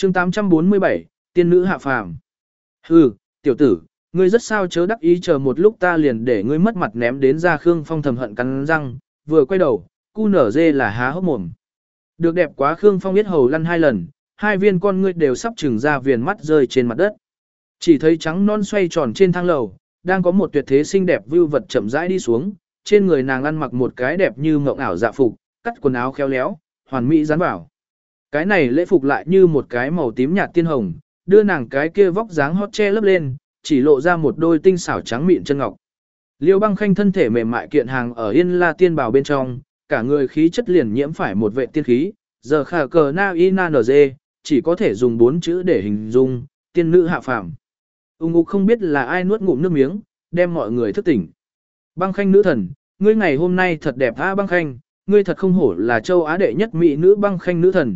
chương 847, tiên nữ hạ phàm. Hừ, tiểu tử, ngươi rất sao chớ đắc ý, chờ một lúc ta liền để ngươi mất mặt ném đến ra. Khương Phong thầm hận cắn răng, vừa quay đầu, cu nở dê là há hốc mồm. Được đẹp quá, Khương Phong biết hầu lăn 2 lần, 2 viên con ngươi đều sắp trừng ra, viền mắt rơi trên mặt đất. Chỉ thấy trắng non xoay tròn trên thang lầu, đang có một tuyệt thế xinh đẹp vưu vật chậm rãi đi xuống, trên người nàng ăn mặc một cái đẹp như mộng ảo dạ phục, cắt quần áo khéo léo, hoàn mỹ dán vào. Cái này lễ phục lại như một cái màu tím nhạt tiên hồng, đưa nàng cái kia vóc dáng hot che lấp lên, chỉ lộ ra một đôi tinh xảo trắng mịn chân ngọc. Liêu Băng Khanh thân thể mềm mại kiện hàng ở Yên La tiên bào bên trong, cả người khí chất liền nhiễm phải một vệ tiên khí, giờ khả cờ na y na nở dê, chỉ có thể dùng 4 chữ để hình dung, tiên nữ hạ phàm. Ung không biết là ai nuốt ngụm nước miếng, đem mọi người thức tỉnh. Băng Khanh nữ thần, ngươi ngày hôm nay thật đẹp a. Băng Khanh, ngươi thật không hổ là châu Á đệ nhất mỹ nữ. Băng Khanh nữ thần,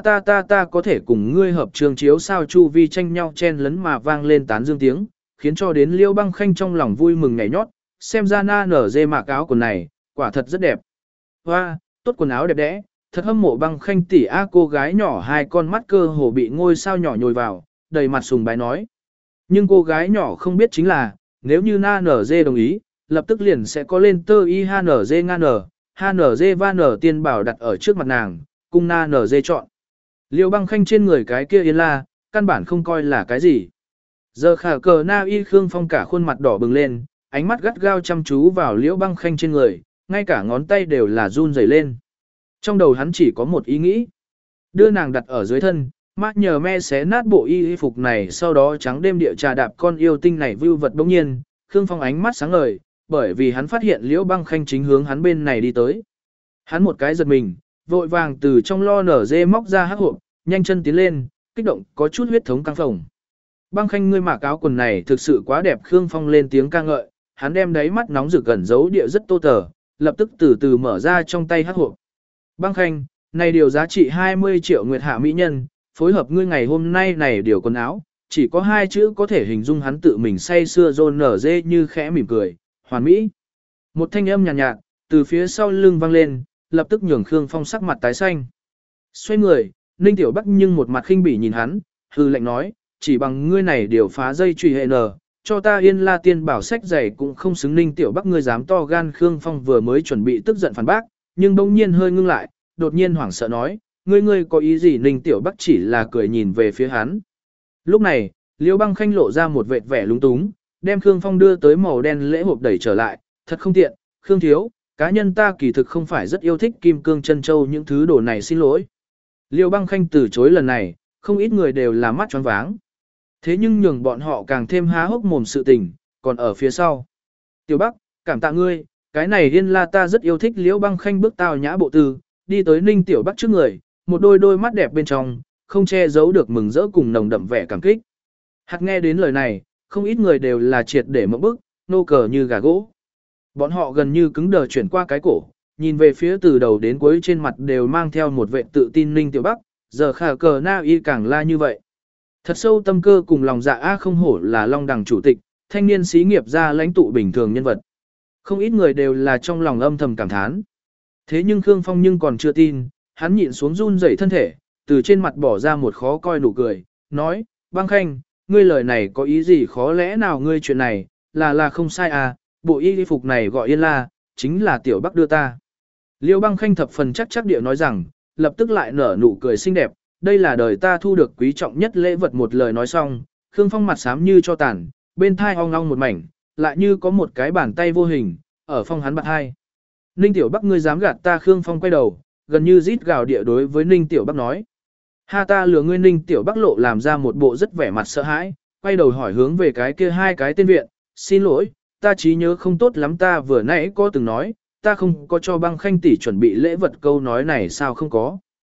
ta có thể cùng ngươi hợp trường chiếu sao. Chu vi tranh nhau chen lấn mà vang lên tán dương tiếng, khiến cho đến Liêu Băng Khanh trong lòng vui mừng nhảy nhót, xem ra na nở dê mạc áo quần này, quả thật rất đẹp. Hoa, tốt quần áo đẹp đẽ, thật hâm mộ Băng Khanh tỷ a. Cô gái nhỏ 2 con mắt cơ hồ bị ngôi sao nhỏ nhồi vào, đầy mặt sùng bái nói. Nhưng cô gái nhỏ không biết chính là, nếu như na nở dê đồng ý, lập tức liền sẽ có lên tơ y HNZ nga nở, HNZ va nở tiên bảo đặt ở trước mặt nàng, cung na nở dê chọn. Liêu Băng Khanh trên người cái kia Yên La, căn bản không coi là cái gì. Giờ khả cờ na y Khương Phong cả khuôn mặt đỏ bừng lên, ánh mắt gắt gao chăm chú vào Liễu Băng Khanh trên người, ngay cả ngón tay đều là run rẩy lên. Trong đầu hắn chỉ có một ý nghĩ, đưa nàng đặt ở dưới thân, mát nhờ me xé nát bộ y phục này, sau đó trắng đêm địa trà đạp con yêu tinh này vưu vật. Bỗng nhiên, Khương Phong ánh mắt sáng ngời, bởi vì hắn phát hiện Liễu Băng Khanh chính hướng hắn bên này đi tới. Hắn một cái giật mình, vội vàng từ trong lo nở dê móc ra hắc hộp, nhanh chân tiến lên, kích động có chút huyết thống căng phồng. Băng Khanh, ngươi mặc áo quần này thực sự quá đẹp. Khương Phong lên tiếng ca ngợi, hắn đem đáy mắt nóng rực gần giấu địa rất tô tờ, lập tức từ từ mở ra trong tay hắc hộp. Băng Khanh, này điều giá trị 20 triệu nguyệt hạ mỹ nhân, phối hợp ngươi ngày hôm nay này điều quần áo, chỉ có 2 chữ có thể hình dung. Hắn tự mình say sưa rôn nở dê như khẽ mỉm cười, hoàn mỹ. Một thanh âm nhàn nhạt, từ phía sau lưng vang lên, lập tức nhường Khương Phong sắc mặt tái xanh. Xoay người, Ninh Tiểu Bắc nhưng một mặt khinh bỉ nhìn hắn, hư lệnh nói, chỉ bằng ngươi này điều phá dây truy hệ nở, cho ta Yên La tiên bảo sách giày cũng không xứng. Ninh Tiểu Bắc, ngươi dám to gan. Khương Phong vừa mới chuẩn bị tức giận phản bác, nhưng bỗng nhiên hơi ngưng lại, đột nhiên hoảng sợ nói, ngươi có ý gì? Ninh Tiểu Bắc chỉ là cười nhìn về phía hắn. Lúc này, Liêu Băng Khanh lộ ra một vệt vẻ lúng túng, đem Khương Phong đưa tới màu đen lễ hộp đẩy trở lại, thật không tiện, Khương thiếu, cá nhân ta kỳ thực không phải rất yêu thích kim cương chân châu những thứ đồ này, xin lỗi. Liêu Băng Khanh từ chối lần này, không ít người đều là mắt choáng váng. Thế nhưng nhường bọn họ càng thêm há hốc mồm sự tình, còn ở phía sau. Tiểu Bắc, cảm tạ ngươi, cái này Yên La ta rất yêu thích. Liêu Băng Khanh bước tao nhã bộ tư, đi tới Ninh Tiểu Bắc trước người, một đôi mắt đẹp bên trong, không che giấu được mừng rỡ cùng nồng đậm vẻ cảm kích. Hạt nghe đến lời này, không ít người đều là triệt để mộng bức, nô cờ như gà gỗ. Bọn họ gần như cứng đờ chuyển qua cái cổ, nhìn về phía từ đầu đến cuối trên mặt đều mang theo một vẻ tự tin Ninh Tiểu Bắc, giờ khả cờ na y càng la như vậy. Thật sâu tâm cơ cùng lòng dạ a, không hổ là Long Đằng chủ tịch, thanh niên xí nghiệp gia lãnh tụ bình thường nhân vật. Không ít người đều là trong lòng âm thầm cảm thán. Thế nhưng Khương Phong nhưng còn chưa tin, hắn nhịn xuống run rẩy thân thể, từ trên mặt bỏ ra một khó coi nụ cười, nói, Băng Khanh, ngươi lời này có ý gì? Khó lẽ nào ngươi chuyện này, là không sai à, bộ y phục này gọi Yên La, chính là Tiểu Bắc đưa ta. Liêu Băng Khanh thập phần chắc địa nói rằng, lập tức lại nở nụ cười xinh đẹp, đây là đời ta thu được quý trọng nhất lễ vật. Một lời nói xong, Khương Phong mặt xám như cho tàn, bên thai ong ong một mảnh, lại như có một cái bàn tay vô hình, ở phong hắn bạc hai. Ninh Tiểu Bắc, ngươi dám gạt ta? Khương Phong quay đầu, gần như rít gào địa đối với Ninh Tiểu Bắc nói. Ha, ta lừa ngươi? Ninh Tiểu Bắc lộ làm ra một bộ rất vẻ mặt sợ hãi, quay đầu hỏi hướng về cái kia 2 cái tên viện, xin lỗi, ta trí nhớ không tốt lắm, ta vừa nãy có từng nói, ta không có cho Băng Khanh tỷ chuẩn bị lễ vật. Câu nói này sao không có?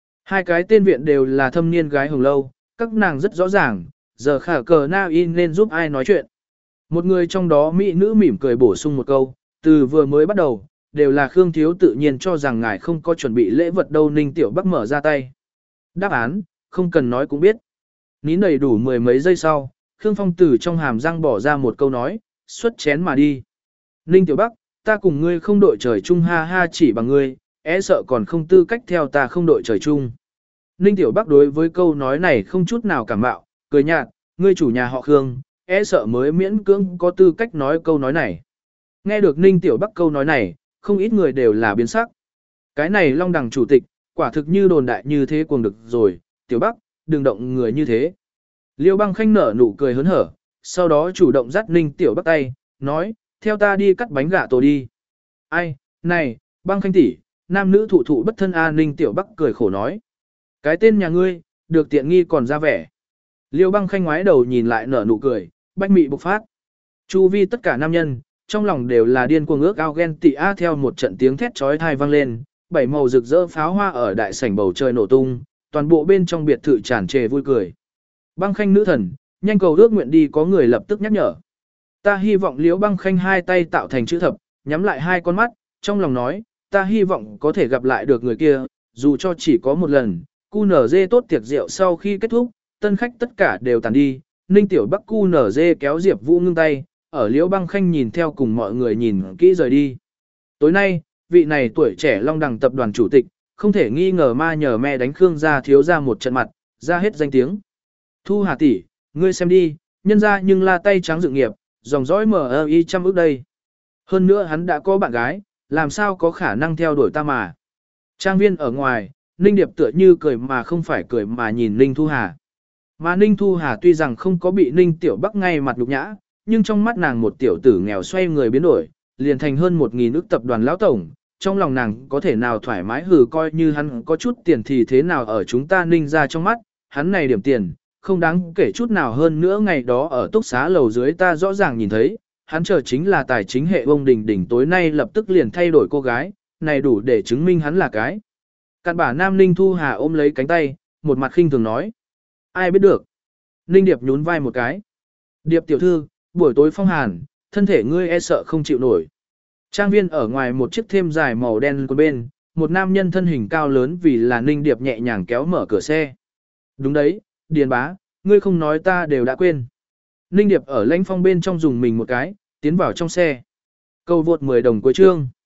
2 cái tên viện đều là thâm niên gái hồng lâu, các nàng rất rõ ràng, giờ khả cờ na in nên giúp ai nói chuyện. Một người trong đó mỹ nữ mỉm cười bổ sung một câu, từ vừa mới bắt đầu, đều là Khương thiếu tự nhiên cho rằng ngài không có chuẩn bị lễ vật đâu. Ninh Tiểu Bắc mở ra tay. Đáp án, không cần nói cũng biết. Nín đầy đủ 10 mấy giây sau, Khương Phong từ trong hàm răng bỏ ra một câu nói, xuất chén mà đi. Ninh Tiểu Bắc, ta cùng ngươi không đội trời chung, ha ha, chỉ bằng ngươi, sợ còn không tư cách theo ta không đội trời chung. Ninh Tiểu Bắc đối với câu nói này không chút nào cảm mạo, cười nhạt, ngươi chủ nhà họ Khương, e sợ mới miễn cưỡng có tư cách nói câu nói này. Nghe được Ninh Tiểu Bắc câu nói này, không ít người đều là biến sắc. Cái này Long Đằng chủ tịch, quả thực như đồn đại như thế cuồng được rồi, Tiểu Bắc, đừng động người như thế. Liêu Băng Khanh nở nụ cười hớn hở, sau đó chủ động dắt Ninh Tiểu Bắc tay, nói, theo ta đi cắt bánh gà tổ đi. Ai, này, Băng Khanh tỷ, nam nữ thụ thụ bất thân a. Ninh Tiểu Bắc cười khổ nói. Cái tên nhà ngươi, được tiện nghi còn ra vẻ. Liêu Băng Khanh ngoái đầu nhìn lại nở nụ cười, bách mị bộc phát. Chu vi tất cả nam nhân, trong lòng đều là điên cuồng ước ao ghen tị a. Theo một trận tiếng thét chói tai vang lên, bảy màu rực rỡ pháo hoa ở đại sảnh bầu trời nổ tung, toàn bộ bên trong biệt thự tràn trề vui cười. Băng Khanh nữ thần, nhanh cầu ước nguyện đi, có người lập tức nhắc nhở. Ta hy vọng Liễu Băng Khanh hai tay tạo thành chữ thập, nhắm lại hai con mắt, trong lòng nói, ta hy vọng có thể gặp lại được người kia, dù cho chỉ có một lần. QNZ tốt tiệc rượu sau khi kết thúc, tân khách tất cả đều tàn đi, Ninh Tiểu Bắc QNZ kéo Diệp Vũ ngưng tay, ở Liễu Băng Khanh nhìn theo cùng mọi người nhìn kỹ rời đi. Tối nay, vị này tuổi trẻ Long Đằng tập đoàn chủ tịch, không thể nghi ngờ ma nhờ me đánh Khương gia thiếu ra một trận mặt, ra hết danh tiếng. Thu Hà tỷ, ngươi xem đi, nhân ra nhưng là tay trắng dự nghiệp, dòng dõi MI trăm ước đây. Hơn nữa hắn đã có bạn gái, làm sao có khả năng theo đuổi ta mà. Trang viên ở ngoài, Ninh Điệp tựa như cười mà không phải cười mà nhìn Ninh Thu Hà. Mà Ninh Thu Hà tuy rằng không có bị Ninh Tiểu Bắc ngay mặt nhục nhã, nhưng trong mắt nàng một tiểu tử nghèo xoay người biến đổi, liền thành hơn 1.000 ức tập đoàn lão tổng, trong lòng nàng có thể nào thoải mái hừ coi như hắn có chút tiền thì thế nào ở chúng ta Ninh ra trong mắt, hắn này điểm tiền, không đáng kể chút nào. Hơn nữa ngày đó ở túc xá lầu dưới ta rõ ràng nhìn thấy, hắn chờ chính là tài chính hệ ông Đình Đình tối nay lập tức liền thay đổi cô gái, này đủ để chứng minh hắn là cái. Cặn bả nam. Ninh Thu Hà ôm lấy cánh tay, một mặt khinh thường nói. Ai biết được. Ninh Điệp nhún vai một cái. Điệp tiểu thư, buổi tối phong hàn, thân thể ngươi e sợ không chịu nổi. Trang viên ở ngoài một chiếc thêm dài màu đen của bên, một nam nhân thân hình cao lớn vì là Ninh Điệp nhẹ nhàng kéo mở cửa xe. Đúng đấy, Điền bá, ngươi không nói ta đều đã quên. Ninh Điệp ở lãnh phong bên trong dùng mình một cái, tiến vào trong xe. Cầu vượt 10 đồng cuối chương.